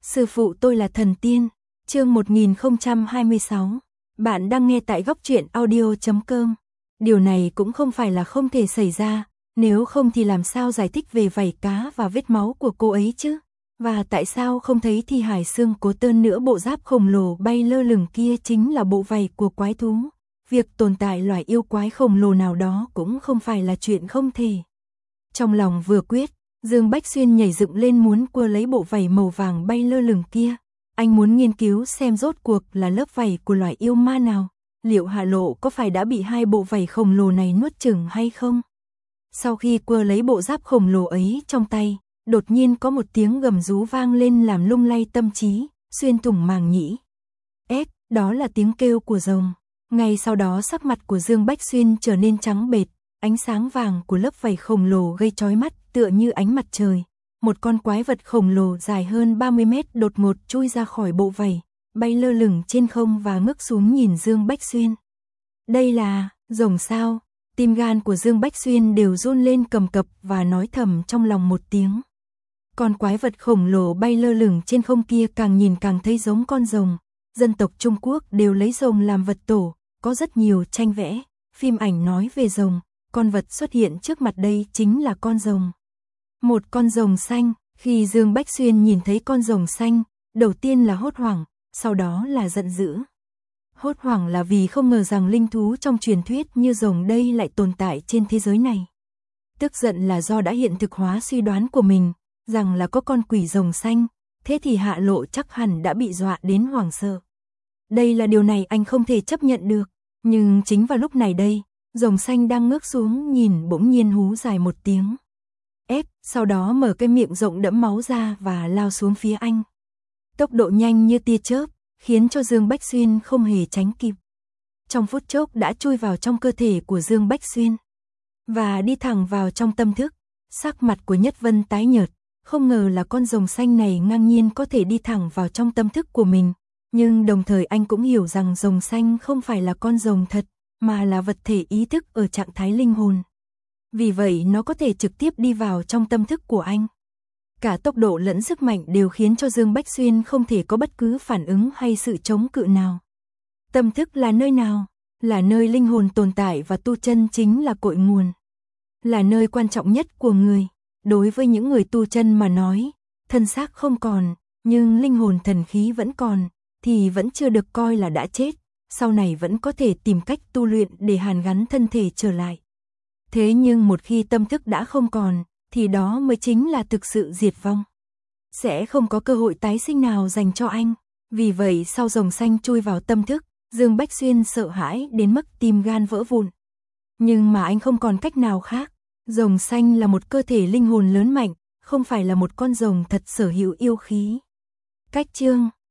Sư phụ tôi là thần tiên. Chương 1026. Bạn đang nghe tại góc truyện audio.com. Điều này cũng không phải là không thể xảy ra, nếu không thì làm sao giải thích về vảy cá và vết máu của cô ấy chứ? Và tại sao không thấy thi hài xương Cố Tơn nữa? Bộ giáp khổng lồ bay lơ lửng kia chính là bộ vảy của quái thú. Việc tồn tại loài yêu quái khổng lồ nào đó cũng không phải là chuyện không thể. Trong lòng vừa quyết, Dương Bách Xuyên nhảy dựng lên muốn cua lấy bộ vảy màu vàng bay lơ lửng kia. Anh muốn nghiên cứu xem rốt cuộc là lớp vảy của loài yêu ma nào. Liệu Hạ Lộ có phải đã bị hai bộ vảy khổng lồ này nuốt chửng hay không? Sau khi cua lấy bộ giáp khổng lồ ấy trong tay, đột nhiên có một tiếng gầm rú vang lên làm lung lay tâm trí, xuyên thủng màng nhĩ. Đó là tiếng kêu của rồng. Ngay sau đó sắc mặt của Dương Bách Xuyên trở nên trắng bệch, ánh sáng vàng của lớp vảy khổng lồ gây chói mắt tựa như ánh mặt trời. Một con quái vật khổng lồ dài hơn 30 mét đột ngột chui ra khỏi bộ vảy, bay lơ lửng trên không và ngước xuống nhìn Dương Bách Xuyên. Đây là rồng sao? Tim gan của Dương Bách Xuyên đều run lên cầm cập và nói thầm trong lòng một tiếng. Con quái vật khổng lồ bay lơ lửng trên không kia càng nhìn càng thấy giống con rồng. Dân tộc Trung Quốc đều lấy rồng làm vật tổ, có rất nhiều tranh vẽ, phim ảnh nói về rồng. Con vật xuất hiện trước mặt đây chính là con rồng. Một con rồng xanh. Khi Dương Bách Xuyên nhìn thấy con rồng xanh, đầu tiên là hốt hoảng, sau đó là giận dữ. Hốt hoảng là vì không ngờ rằng linh thú trong truyền thuyết như rồng đây lại tồn tại trên thế giới này. Tức giận là do đã hiện thực hóa suy đoán của mình, rằng là có con quỷ rồng xanh, thế thì Hạ Lộ chắc hẳn đã bị dọa đến hoảng sợ. Đây là điều này anh không thể chấp nhận được, nhưng chính vào lúc này đây, rồng xanh đang ngước xuống nhìn bỗng nhiên hú dài một tiếng. Sau đó mở cái miệng rộng đẫm máu ra và lao xuống phía anh. Tốc độ nhanh như tia chớp, khiến cho Dương Bách Xuyên không hề tránh kịp. Trong phút chốc đã chui vào trong cơ thể của Dương Bách Xuyên và đi thẳng vào trong tâm thức. Sắc mặt của Nhất Vân tái nhợt, không ngờ là con rồng xanh này ngang nhiên có thể đi thẳng vào trong tâm thức của mình. Nhưng đồng thời anh cũng hiểu rằng rồng xanh không phải là con rồng thật, mà là vật thể ý thức ở trạng thái linh hồn. Vì vậy nó có thể trực tiếp đi vào trong tâm thức của anh. Cả tốc độ lẫn sức mạnh đều khiến cho Dương Bách Xuyên không thể có bất cứ phản ứng hay sự chống cự nào. Tâm thức là nơi nào? Là nơi linh hồn tồn tại và tu chân chính là cội nguồn. Là nơi quan trọng nhất của người. Đối với những người tu chân mà nói, thân xác không còn, nhưng linh hồn thần khí vẫn còn, thì vẫn chưa được coi là đã chết. Sau này vẫn có thể tìm cách tu luyện để hàn gắn thân thể trở lại. Thế nhưng một khi tâm thức đã không còn, thì đó mới chính là thực sự diệt vong. Sẽ không có cơ hội tái sinh nào dành cho anh. Vì vậy sau rồng xanh chui vào tâm thức, Dương Bách Xuyên sợ hãi đến mức tim gan vỡ vụn. Nhưng mà anh không còn cách nào khác. Rồng xanh là một cơ thể linh hồn lớn mạnh, không phải là một con rồng thật sở hữu yêu khí. Cách chương